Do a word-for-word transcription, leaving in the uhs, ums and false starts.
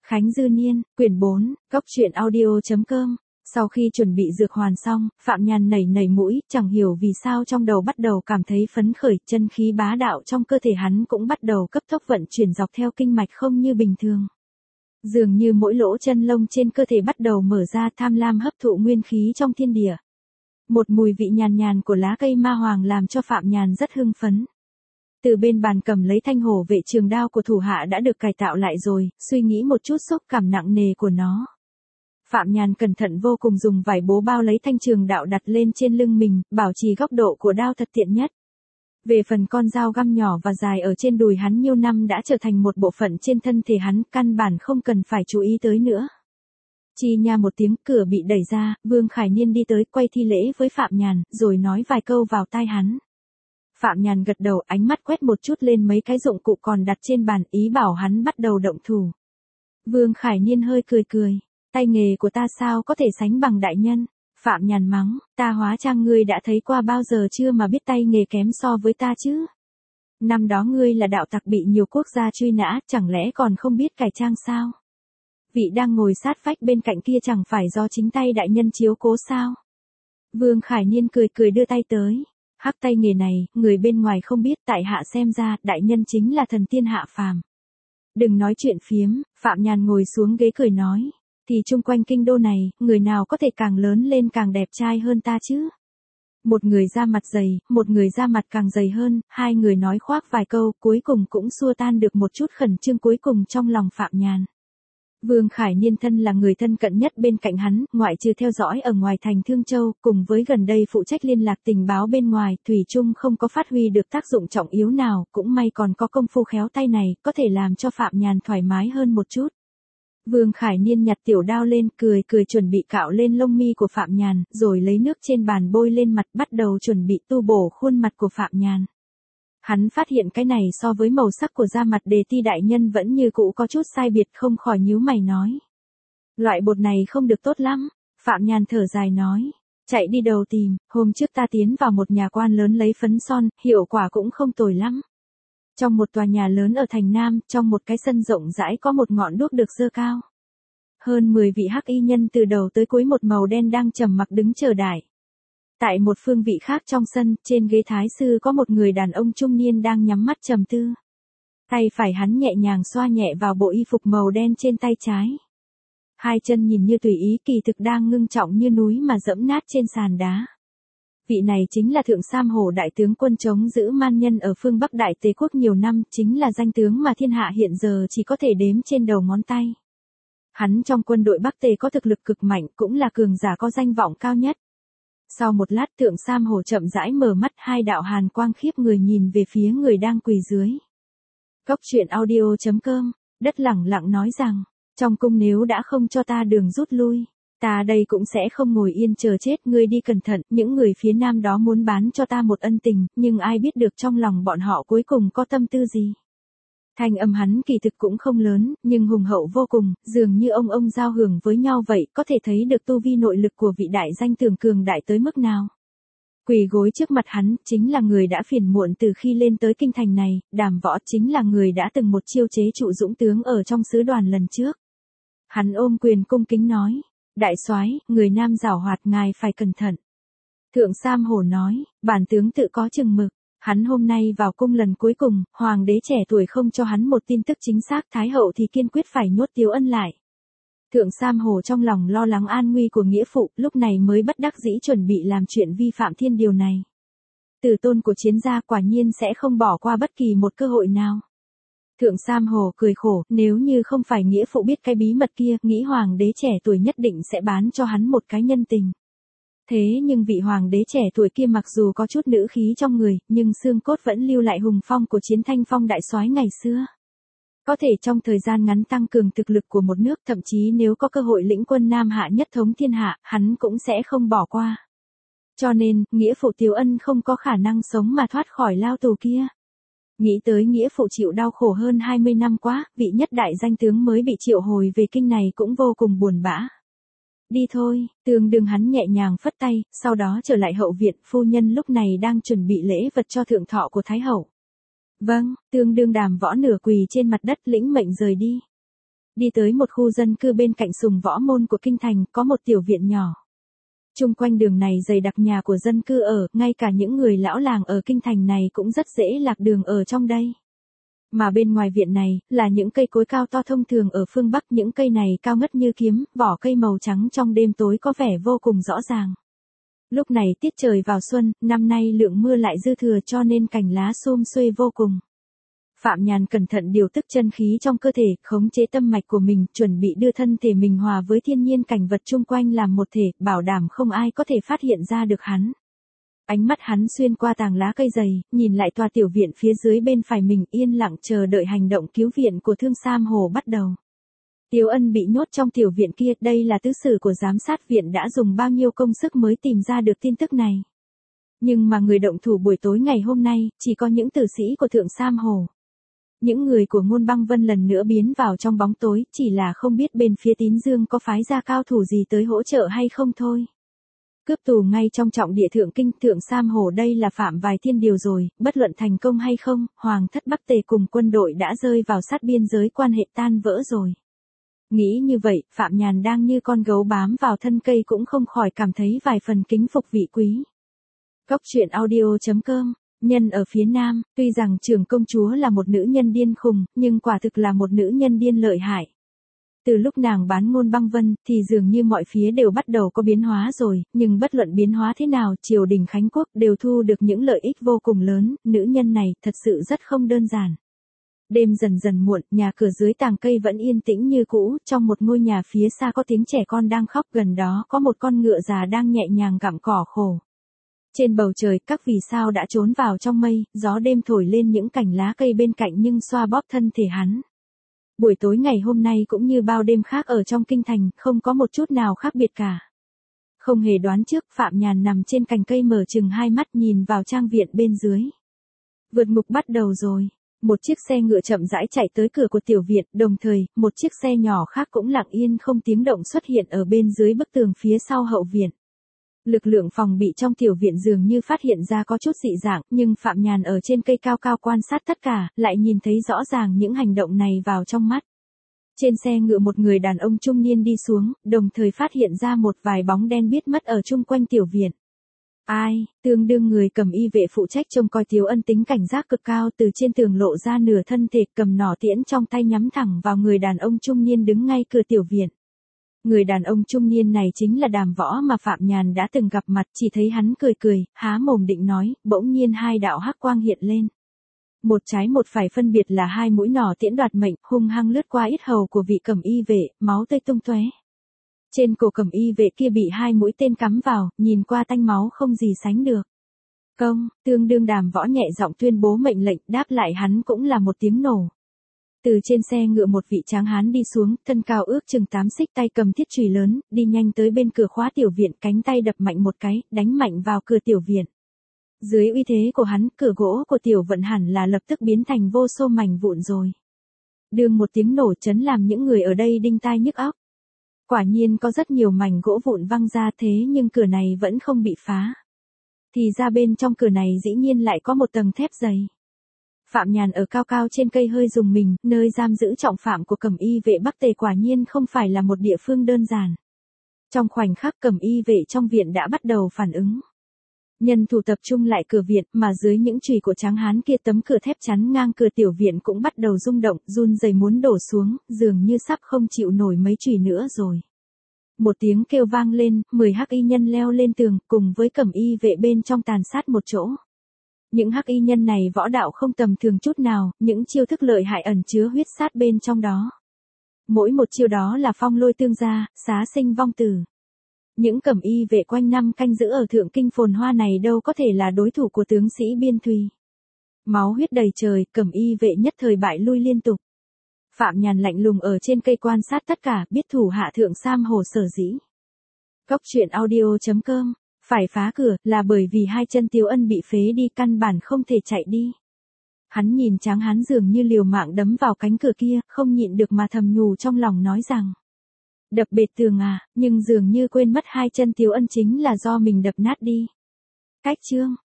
Khánh Dư Niên, quyển bốn, góc truyện audio.com. Sau khi chuẩn bị dược hoàn xong, Phạm Nhàn nảy nảy mũi, chẳng hiểu vì sao trong đầu bắt đầu cảm thấy phấn khởi, chân khí bá đạo trong cơ thể hắn cũng bắt đầu cấp tốc vận chuyển dọc theo kinh mạch không như bình thường. Dường như mỗi lỗ chân lông trên cơ thể bắt đầu mở ra, tham lam hấp thụ nguyên khí trong thiên địa. Một mùi vị nhàn nhàn của lá cây ma hoàng làm cho Phạm Nhàn rất hưng phấn. Từ bên bàn cầm lấy thanh hổ vệ trường đao của thủ hạ đã được cải tạo lại rồi, suy nghĩ một chút xúc cảm nặng nề của nó. Phạm Nhàn cẩn thận vô cùng dùng vải bố bao lấy thanh trường đạo đặt lên trên lưng mình, bảo trì góc độ của đao thật tiện nhất. Về phần con dao găm nhỏ và dài ở trên đùi hắn nhiều năm đã trở thành một bộ phận trên thân thể hắn, căn bản không cần phải chú ý tới nữa. Chi nha một tiếng, cửa bị đẩy ra, Vương Khải Niên đi tới, quay thi lễ với Phạm Nhàn, rồi nói vài câu vào tai hắn. Phạm Nhàn gật đầu, ánh mắt quét một chút lên mấy cái dụng cụ còn đặt trên bàn, ý bảo hắn bắt đầu động thủ. Vương Khải Niên hơi cười cười, tay nghề của ta sao có thể sánh bằng đại nhân. Phạm Nhàn mắng, ta hóa trang ngươi đã thấy qua bao giờ chưa mà biết tay nghề kém so với ta chứ. Năm đó ngươi là đạo tặc bị nhiều quốc gia truy nã, chẳng lẽ còn không biết cải trang sao? Vị đang ngồi sát vách bên cạnh kia chẳng phải do chính tay đại nhân chiếu cố sao? Vương Khải Niên cười cười đưa tay tới. Hắc tay nghề này, người bên ngoài không biết, tại hạ xem ra, đại nhân chính là thần tiên hạ phàm. Đừng nói chuyện phiếm, Phạm Nhàn ngồi xuống ghế cười nói, thì chung quanh kinh đô này, người nào có thể càng lớn lên càng đẹp trai hơn ta chứ? Một người da mặt dày, một người da mặt càng dày hơn, hai người nói khoác vài câu, cuối cùng cũng xua tan được một chút khẩn trương cuối cùng trong lòng Phạm Nhàn. Vương Khải Niên thân là người thân cận nhất bên cạnh hắn, ngoại trừ theo dõi ở ngoài thành Thương Châu, cùng với gần đây phụ trách liên lạc tình báo bên ngoài, thủy chung không có phát huy được tác dụng trọng yếu nào, cũng may còn có công phu khéo tay này, có thể làm cho Phạm Nhàn thoải mái hơn một chút. Vương Khải Niên nhặt tiểu đao lên, cười cười chuẩn bị cạo lên lông mi của Phạm Nhàn, rồi lấy nước trên bàn bôi lên mặt, bắt đầu chuẩn bị tu bổ khuôn mặt của Phạm Nhàn. Hắn phát hiện cái này so với màu sắc của da mặt Đề Ti đại nhân vẫn như cũ có chút sai biệt, không khỏi nhíu mày nói. Loại bột này không được tốt lắm, Phạm Nhàn thở dài nói. Chạy đi đầu tìm, hôm trước ta tiến vào một nhà quan lớn lấy phấn son, hiệu quả cũng không tồi lắm. Trong một tòa nhà lớn ở thành Nam, trong một cái sân rộng rãi có một ngọn đuốc được giơ cao. Hơn mười vị hắc y nhân từ đầu tới cuối một màu đen đang trầm mặc đứng chờ đợi. Tại một phương vị khác trong sân, trên ghế thái sư có một người đàn ông trung niên đang nhắm mắt trầm tư. Tay phải hắn nhẹ nhàng xoa nhẹ vào bộ y phục màu đen trên tay trái. Hai chân nhìn như tùy ý, kỳ thực đang ngưng trọng như núi mà dẫm nát trên sàn đá. Vị này chính là Thượng Sam Hổ đại tướng quân chống giữ man nhân ở phương Bắc Đại Tề quốc nhiều năm, chính là danh tướng mà thiên hạ hiện giờ chỉ có thể đếm trên đầu ngón tay. Hắn trong quân đội Bắc Tề có thực lực cực mạnh, cũng là cường giả có danh vọng cao nhất. Sau một lát Thượng Sam Hổ chậm rãi mở mắt, hai đạo hàn quang khiếp người nhìn về phía người đang quỳ dưới. Góc truyện audio.com, đất lẳng lặng nói rằng, trong cung nếu đã không cho ta đường rút lui, ta đây cũng sẽ không ngồi yên chờ chết, ngươi đi cẩn thận, những người phía nam đó muốn bán cho ta một ân tình, nhưng ai biết được trong lòng bọn họ cuối cùng có tâm tư gì. Thanh âm hắn kỳ thực cũng không lớn, nhưng hùng hậu vô cùng, dường như ông ông giao hưởng với nhau vậy, có thể thấy được tu vi nội lực của vị đại danh tưởng cường đại tới mức nào. Quỳ gối trước mặt hắn, chính là người đã phiền muộn từ khi lên tới kinh thành này, Đàm Võ chính là người đã từng một chiêu chế trụ dũng tướng ở trong sứ đoàn lần trước. Hắn ôm quyền cung kính nói, đại soái, người nam giảo hoạt, ngài phải cẩn thận. Thượng Sam Hổ nói, bản tướng tự có chừng mực. Hắn hôm nay vào cung lần cuối cùng, hoàng đế trẻ tuổi không cho hắn một tin tức chính xác, thái hậu thì kiên quyết phải nhốt Tiếu Ân lại. Thượng Sam Hổ trong lòng lo lắng an nguy của nghĩa phụ, lúc này mới bất đắc dĩ chuẩn bị làm chuyện vi phạm thiên điều này. Tử tôn của chiến gia quả nhiên sẽ không bỏ qua bất kỳ một cơ hội nào. Thượng Sam Hổ cười khổ, nếu như không phải nghĩa phụ biết cái bí mật kia, nghĩ hoàng đế trẻ tuổi nhất định sẽ bán cho hắn một cái nhân tình. Thế nhưng vị hoàng đế trẻ tuổi kia mặc dù có chút nữ khí trong người, nhưng xương cốt vẫn lưu lại hùng phong của Chiến Thanh Phong đại soái ngày xưa. Có thể trong thời gian ngắn tăng cường thực lực của một nước, thậm chí nếu có cơ hội lĩnh quân Nam Hạ nhất thống thiên hạ, hắn cũng sẽ không bỏ qua. Cho nên, nghĩa phụ Tiếu Ân không có khả năng sống mà thoát khỏi lao tù kia. Nghĩ tới nghĩa phụ chịu đau khổ hơn hai mươi năm quá, vị nhất đại danh tướng mới bị triệu hồi về kinh này cũng vô cùng buồn bã. Đi thôi, Tương Đương hắn nhẹ nhàng phất tay, sau đó trở lại hậu viện, phu nhân lúc này đang chuẩn bị lễ vật cho thượng thọ của Thái hậu. Vâng, Tương Đương Đàm Võ nửa quỳ trên mặt đất lĩnh mệnh rời đi. Đi tới một khu dân cư bên cạnh Sùng Võ Môn của kinh thành, có một tiểu viện nhỏ. Chung quanh đường này dày đặc nhà của dân cư ở, ngay cả những người lão làng ở kinh thành này cũng rất dễ lạc đường ở trong đây. Mà bên ngoài viện này, là những cây cối cao to thông thường ở phương Bắc, những cây này cao ngất như kiếm, vỏ cây màu trắng trong đêm tối có vẻ vô cùng rõ ràng. Lúc này tiết trời vào xuân, năm nay lượng mưa lại dư thừa cho nên cành lá sum xuê vô cùng. Phạm Nhàn cẩn thận điều tức chân khí trong cơ thể, khống chế tâm mạch của mình, chuẩn bị đưa thân thể mình hòa với thiên nhiên cảnh vật chung quanh làm một thể, bảo đảm không ai có thể phát hiện ra được hắn. Ánh mắt hắn xuyên qua tàng lá cây dày, nhìn lại tòa tiểu viện phía dưới bên phải mình, yên lặng chờ đợi hành động cứu viện của Thương Sam Hồ bắt đầu. Tiếu Ân bị nhốt trong tiểu viện kia, đây là tứ sử của giám sát viện đã dùng bao nhiêu công sức mới tìm ra được tin tức này. Nhưng mà người động thủ buổi tối ngày hôm nay, chỉ có những tử sĩ của Thượng Sam Hồ. Những người của Ngôn Băng Vân lần nữa biến vào trong bóng tối, chỉ là không biết bên phía Tín Dương có phái ra cao thủ gì tới hỗ trợ hay không thôi. Cướp tù ngay trong trọng địa thượng kinh, Thượng Sam Hồ đây là phạm vài thiên điều rồi, bất luận thành công hay không, Hoàng thất Bắc Tề cùng quân đội đã rơi vào sát biên giới, quan hệ tan vỡ rồi. Nghĩ như vậy, Phạm Nhàn đang như con gấu bám vào thân cây cũng không khỏi cảm thấy vài phần kính phục vị quý. Góc truyện audio chấm com. Nhân ở phía Nam, tuy rằng Trưởng công chúa là một nữ nhân điên khùng, nhưng quả thực là một nữ nhân điên lợi hại. Từ lúc nàng bán Ngôn Băng Vân, thì dường như mọi phía đều bắt đầu có biến hóa rồi, nhưng bất luận biến hóa thế nào, triều đình Khánh Quốc đều thu được những lợi ích vô cùng lớn, nữ nhân này thật sự rất không đơn giản. Đêm dần dần muộn, nhà cửa dưới tàng cây vẫn yên tĩnh như cũ, trong một ngôi nhà phía xa có tiếng trẻ con đang khóc, gần đó có một con ngựa già đang nhẹ nhàng gặm cỏ khổ. Trên bầu trời, các vì sao đã trốn vào trong mây, gió đêm thổi lên những cành lá cây bên cạnh nhưng xoa bóp thân thể hắn. Buổi tối ngày hôm nay cũng như bao đêm khác ở trong kinh thành, không có một chút nào khác biệt cả. Không hề đoán trước, Phạm Nhàn nằm trên cành cây mở chừng hai mắt nhìn vào trang viện bên dưới. Vượt ngục bắt đầu rồi. Một chiếc xe ngựa chậm rãi chạy tới cửa của tiểu viện, đồng thời, một chiếc xe nhỏ khác cũng lặng yên không tiếng động xuất hiện ở bên dưới bức tường phía sau hậu viện. Lực lượng phòng bị trong tiểu viện dường như phát hiện ra có chút dị dạng, nhưng Phạm Nhàn ở trên cây cao cao quan sát tất cả, lại nhìn thấy rõ ràng những hành động này vào trong mắt. Trên xe ngựa một người đàn ông trung niên đi xuống, đồng thời phát hiện ra một vài bóng đen biết mất ở chung quanh tiểu viện. Ai, tương đương người cầm y vệ phụ trách trông coi Tiếu Ân tính cảnh giác cực cao, từ trên tường lộ ra nửa thân thể, cầm nỏ tiễn trong tay nhắm thẳng vào người đàn ông trung niên đứng ngay cửa tiểu viện. Người đàn ông trung niên này chính là Đàm Võ mà Phạm Nhàn đã từng gặp mặt, chỉ thấy hắn cười cười, há mồm định nói, bỗng nhiên hai đạo hắc quang hiện lên. Một trái một phải phân biệt là hai mũi nỏ tiễn đoạt mệnh, hung hăng lướt qua yết hầu của vị cầm y vệ, máu tươi tung tóe. Trên cổ cầm y vệ kia bị hai mũi tên cắm vào, nhìn qua tanh máu không gì sánh được. Công, tương đương Đàm Võ nhẹ giọng tuyên bố mệnh lệnh, đáp lại hắn cũng là một tiếng nổ. Từ trên xe ngựa một vị tráng hán đi xuống, thân cao ước chừng tám xích, tay cầm thiết chùy lớn, đi nhanh tới bên cửa khóa tiểu viện, cánh tay đập mạnh một cái, đánh mạnh vào cửa tiểu viện. Dưới uy thế của hắn, cửa gỗ của tiểu vận hẳn là lập tức biến thành vô số mảnh vụn rồi. Đương một tiếng nổ chấn làm những người ở đây đinh tai nhức óc. Quả nhiên có rất nhiều mảnh gỗ vụn văng ra, thế nhưng cửa này vẫn không bị phá. Thì ra bên trong cửa này dĩ nhiên lại có một tầng thép dày. Phạm Nhàn ở cao cao trên cây hơi rùng mình, nơi giam giữ trọng phạm của cầm y vệ Bắc Tề quả nhiên không phải là một địa phương đơn giản. Trong khoảnh khắc cầm y vệ trong viện đã bắt đầu phản ứng. Nhân thủ tập trung lại cửa viện, mà dưới những chùy của tráng hán kia tấm cửa thép chắn ngang cửa tiểu viện cũng bắt đầu rung động, run rẩy muốn đổ xuống, dường như sắp không chịu nổi mấy chùy nữa rồi. Một tiếng kêu vang lên, mười hắc y nhân leo lên tường, cùng với cầm y vệ bên trong tàn sát một chỗ. Những hắc y nhân này võ đạo không tầm thường chút nào, những chiêu thức lợi hại ẩn chứa huyết sát bên trong đó. Mỗi một chiêu đó là phong lôi tương gia, xá sinh vong tử. Những cẩm y vệ quanh năm canh giữ ở thượng kinh phồn hoa này đâu có thể là đối thủ của tướng sĩ Biên Thùy. Máu huyết đầy trời, cẩm y vệ nhất thời bại lui liên tục. Phạm Nhàn lạnh lùng ở trên cây quan sát tất cả, biết thủ hạ Thượng Sam Hồ sở dĩ. Góc truyện audio chấm com. Phải phá cửa, là bởi vì hai chân Tiếu Ân bị phế đi, căn bản không thể chạy đi. Hắn nhìn tráng hán dường như liều mạng đấm vào cánh cửa kia, không nhịn được mà thầm nhủ trong lòng nói rằng. Đập bệt tường à, nhưng dường như quên mất hai chân Tiếu Ân chính là do mình đập nát đi. Cách chương.